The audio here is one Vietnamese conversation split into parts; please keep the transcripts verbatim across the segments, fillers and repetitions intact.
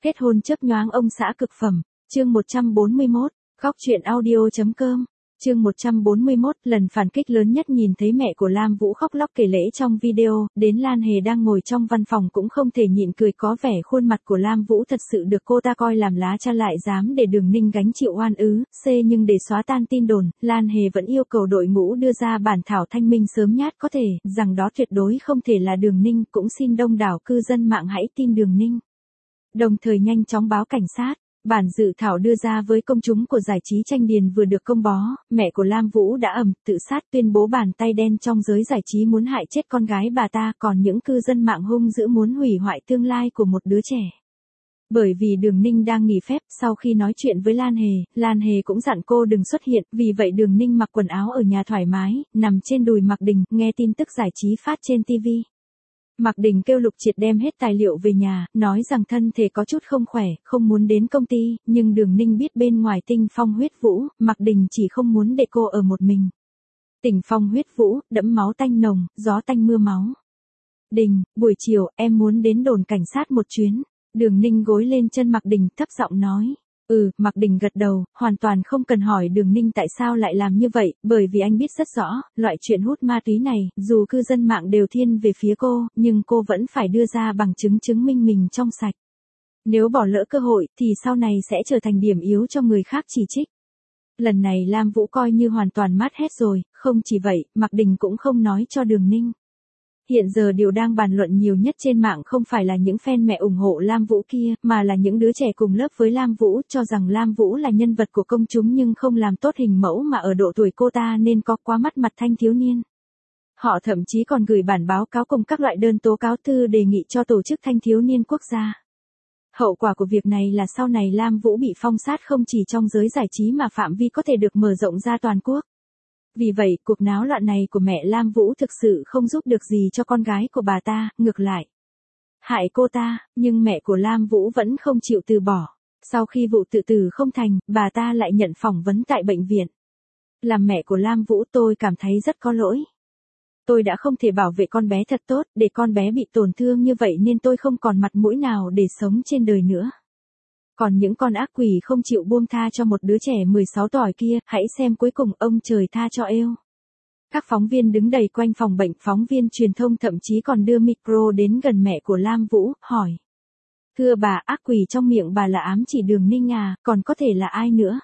Kết hôn chớp nhoáng ông xã cực phẩm, chương một trăm bốn mươi mốt, góc truyện audio.com, chương một trăm bốn mươi mốt, lần phản kích lớn nhất nhìn thấy mẹ của Lam Vũ khóc lóc kể lể trong video, đến Lan Hề đang ngồi trong văn phòng cũng không thể nhịn cười, có vẻ khuôn mặt của Lam Vũ thật sự được cô ta coi làm lá cha lại dám để Đường Ninh gánh chịu oan ứ, c nhưng để xóa tan tin đồn, Lan Hề vẫn yêu cầu đội ngũ đưa ra bản thảo thanh minh sớm nhất có thể, rằng đó tuyệt đối không thể là Đường Ninh, cũng xin đông đảo cư dân mạng hãy tin Đường Ninh. Đồng thời nhanh chóng báo cảnh sát. Bản dự thảo đưa ra với công chúng của giải trí Tranh Điền vừa được công bố, mẹ của Lam Vũ đã ầm tự sát tuyên bố bàn tay đen trong giới giải trí muốn hại chết con gái bà ta, còn những cư dân mạng hung dữ muốn hủy hoại tương lai của một đứa trẻ. Bởi vì Đường Ninh đang nghỉ phép, sau khi nói chuyện với Lan Hề, Lan Hề cũng dặn cô đừng xuất hiện, vì vậy Đường Ninh mặc quần áo ở nhà thoải mái, nằm trên đùi Mạc Đình, nghe tin tức giải trí phát trên ti vi. Mạc Đình kêu Lục Triệt đem hết tài liệu về nhà, nói rằng thân thể có chút không khỏe, không muốn đến công ty, nhưng Đường Ninh biết bên ngoài tinh phong huyết vũ, Mạc Đình chỉ không muốn để cô ở một mình. Tỉnh phong huyết vũ, đẫm máu tanh nồng, gió tanh mưa máu. Đình, buổi chiều, em muốn đến đồn cảnh sát một chuyến. Đường Ninh gối lên chân Mạc Đình, thấp giọng nói. Ừ, Mạc Đình gật đầu, hoàn toàn không cần hỏi Đường Ninh tại sao lại làm như vậy, bởi vì anh biết rất rõ, loại chuyện hút ma túy này, dù cư dân mạng đều thiên về phía cô, nhưng cô vẫn phải đưa ra bằng chứng chứng minh mình trong sạch. Nếu bỏ lỡ cơ hội, thì sau này sẽ trở thành điểm yếu cho người khác chỉ trích. Lần này Lam Vũ coi như hoàn toàn mát hết rồi, không chỉ vậy, Mạc Đình cũng không nói cho Đường Ninh. Hiện giờ điều đang bàn luận nhiều nhất trên mạng không phải là những fan mẹ ủng hộ Lam Vũ kia, mà là những đứa trẻ cùng lớp với Lam Vũ cho rằng Lam Vũ là nhân vật của công chúng nhưng không làm tốt hình mẫu mà ở độ tuổi cô ta nên có quá mắt mặt thanh thiếu niên. Họ thậm chí còn gửi bản báo cáo cùng các loại đơn tố cáo thư đề nghị cho tổ chức thanh thiếu niên quốc gia. Hậu quả của việc này là sau này Lam Vũ bị phong sát không chỉ trong giới giải trí mà phạm vi có thể được mở rộng ra toàn quốc. Vì vậy, cuộc náo loạn này của mẹ Lam Vũ thực sự không giúp được gì cho con gái của bà ta, ngược lại. Hại cô ta, nhưng mẹ của Lam Vũ vẫn không chịu từ bỏ. Sau khi vụ tự tử không thành, bà ta lại nhận phỏng vấn tại bệnh viện. Làm mẹ của Lam Vũ tôi cảm thấy rất có lỗi. Tôi đã không thể bảo vệ con bé thật tốt, để con bé bị tổn thương như vậy nên tôi không còn mặt mũi nào để sống trên đời nữa. Còn những con ác quỷ không chịu buông tha cho một đứa trẻ mười sáu tuổi kia, hãy xem cuối cùng ông trời tha cho êu. Các phóng viên đứng đầy quanh phòng bệnh, phóng viên truyền thông thậm chí còn đưa micro đến gần mẹ của Lam Vũ, hỏi. Thưa bà, ác quỷ trong miệng bà là ám chỉ Đường Ninh à, còn có thể là ai nữa?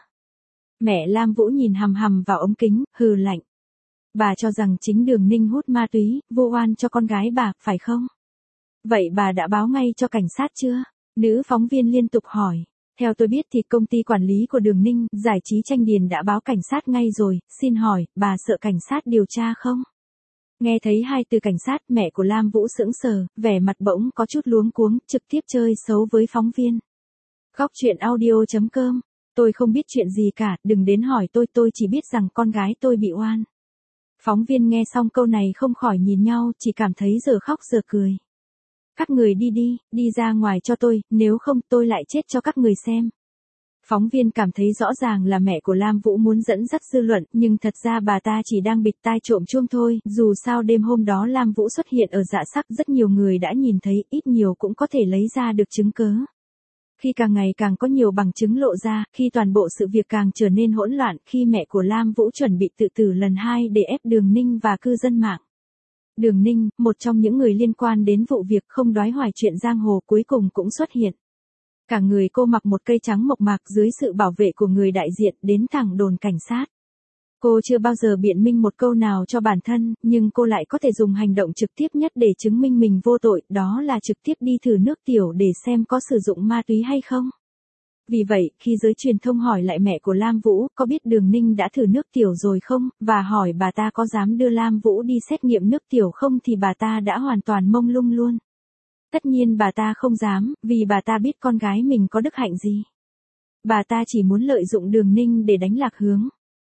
Mẹ Lam Vũ nhìn hằm hằm vào ống kính, hừ lạnh. Bà cho rằng chính Đường Ninh hút ma túy, vu oan cho con gái bà, phải không? Vậy bà đã báo ngay cho cảnh sát chưa? Nữ phóng viên liên tục hỏi. Theo tôi biết thì công ty quản lý của Đường Ninh, giải trí Tranh Điền đã báo cảnh sát ngay rồi, xin hỏi, bà sợ cảnh sát điều tra không? Nghe thấy hai từ cảnh sát, mẹ của Lam Vũ sững sờ, vẻ mặt bỗng có chút luống cuống, trực tiếp chơi xấu với phóng viên. Góc truyện audio.com, tôi không biết chuyện gì cả, đừng đến hỏi tôi, tôi chỉ biết rằng con gái tôi bị oan. Phóng viên nghe xong câu này không khỏi nhìn nhau, chỉ cảm thấy giờ khóc giờ cười. Các người đi đi, đi ra ngoài cho tôi, nếu không tôi lại chết cho các người xem. Phóng viên cảm thấy rõ ràng là mẹ của Lam Vũ muốn dẫn dắt dư luận, nhưng thật ra bà ta chỉ đang bịt tai trộm chuông thôi, dù sao đêm hôm đó Lam Vũ xuất hiện ở Dạ Sắc rất nhiều người đã nhìn thấy, ít nhiều cũng có thể lấy ra được chứng cớ. Khi càng ngày càng có nhiều bằng chứng lộ ra, khi toàn bộ sự việc càng trở nên hỗn loạn, khi mẹ của Lam Vũ chuẩn bị tự tử lần hai để ép Đường Ninh và cư dân mạng. Đường Ninh, một trong những người liên quan đến vụ việc không đoái hoài chuyện giang hồ cuối cùng cũng xuất hiện. Cả người cô mặc một cây trắng mộc mạc dưới sự bảo vệ của người đại diện đến thẳng đồn cảnh sát. Cô chưa bao giờ biện minh một câu nào cho bản thân, nhưng cô lại có thể dùng hành động trực tiếp nhất để chứng minh mình vô tội, đó là trực tiếp đi thử nước tiểu để xem có sử dụng ma túy hay không. Vì vậy, khi giới truyền thông hỏi lại mẹ của Lam Vũ có biết Đường Ninh đã thử nước tiểu rồi không, và hỏi bà ta có dám đưa Lam Vũ đi xét nghiệm nước tiểu không thì bà ta đã hoàn toàn mông lung luôn. Tất nhiên bà ta không dám, vì bà ta biết con gái mình có đức hạnh gì. Bà ta chỉ muốn lợi dụng Đường Ninh để đánh lạc hướng.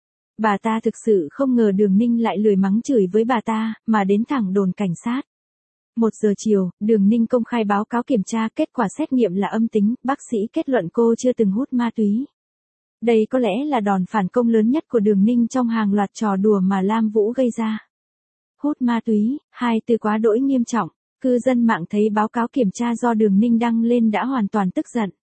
Bà ta thực sự không ngờ Đường Ninh lại lười mắng chửi với bà ta, mà đến thẳng đồn cảnh sát. Một giờ chiều, Đường Ninh công khai báo cáo kiểm tra, kết quả xét nghiệm là âm tính, bác sĩ kết luận cô chưa từng hút ma túy. Đây có lẽ là đòn phản công lớn nhất của Đường Ninh trong hàng loạt trò đùa mà Lam Vũ gây ra. Hút ma túy, hai từ quá đỗi nghiêm trọng, cư dân mạng thấy báo cáo kiểm tra do Đường Ninh đăng lên đã hoàn toàn tức giận.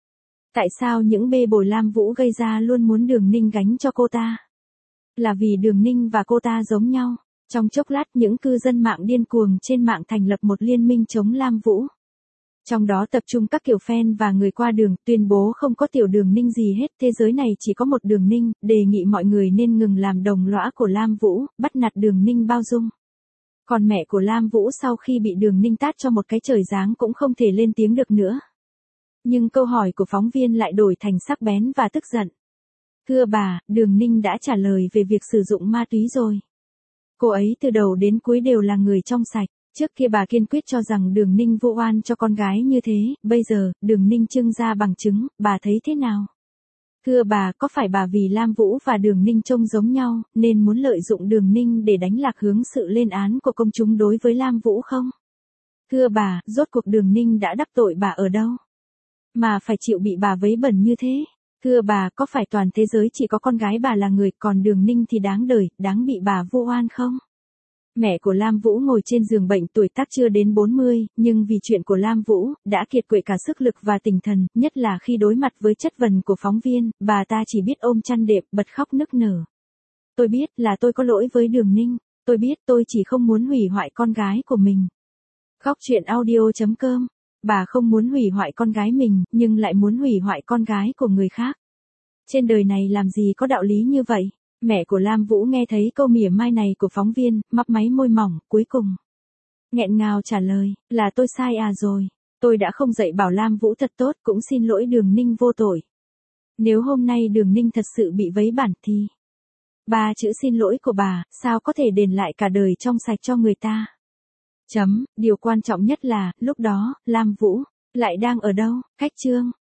Tại sao những bê bối Lam Vũ gây ra luôn muốn Đường Ninh gánh cho cô ta? Là vì Đường Ninh và cô ta giống nhau. Trong chốc lát những cư dân mạng điên cuồng trên mạng thành lập một liên minh chống Lam Vũ. Trong đó tập trung các kiểu fan và người qua đường, tuyên bố không có tiểu Đường Ninh gì hết, thế giới này chỉ có một Đường Ninh, đề nghị mọi người nên ngừng làm đồng lõa của Lam Vũ, bắt nạt Đường Ninh bao dung. Còn mẹ của Lam Vũ sau khi bị Đường Ninh tát cho một cái trời giáng cũng không thể lên tiếng được nữa. Nhưng câu hỏi của phóng viên lại đổi thành sắc bén và tức giận. Thưa bà, Đường Ninh đã trả lời về việc sử dụng ma túy rồi. Cô ấy từ đầu đến cuối đều là người trong sạch. Trước kia bà kiên quyết cho rằng Đường Ninh vu oan cho con gái như thế, bây giờ, Đường Ninh trưng ra bằng chứng, bà thấy thế nào? Thưa bà, có phải bà vì Lam Vũ và Đường Ninh trông giống nhau, nên muốn lợi dụng Đường Ninh để đánh lạc hướng sự lên án của công chúng đối với Lam Vũ không? Thưa bà, rốt cuộc Đường Ninh đã đắc tội bà ở đâu? Mà phải chịu bị bà vấy bẩn như thế? Thưa bà, có phải toàn thế giới chỉ có con gái bà là người, còn Đường Ninh thì đáng đời, đáng bị bà vu oan không? Mẹ của Lam Vũ ngồi trên giường bệnh, tuổi tác chưa đến bốn mươi, nhưng vì chuyện của Lam Vũ, đã kiệt quệ cả sức lực và tinh thần, nhất là khi đối mặt với chất vấn của phóng viên, bà ta chỉ biết ôm chăn đệm, bật khóc nức nở. Tôi biết là tôi có lỗi với Đường Ninh, tôi biết tôi chỉ không muốn hủy hoại con gái của mình. Khóc chuyện audio chấm com. Bà không muốn hủy hoại con gái mình, nhưng lại muốn hủy hoại con gái của người khác. Trên đời này làm gì có đạo lý như vậy? Mẹ của Lam Vũ nghe thấy câu mỉa mai này của phóng viên, mấp máy môi mỏng, cuối cùng nghẹn ngào trả lời, là tôi sai à rồi. Tôi đã không dạy bảo Lam Vũ thật tốt, cũng xin lỗi Đường Ninh vô tội. Nếu hôm nay Đường Ninh thật sự bị vấy bẩn thì... Ba chữ xin lỗi của bà, sao có thể đền lại cả đời trong sạch cho người ta? Chấm, điều quan trọng nhất là, lúc đó, Lam Vũ, lại đang ở đâu? Cách chương.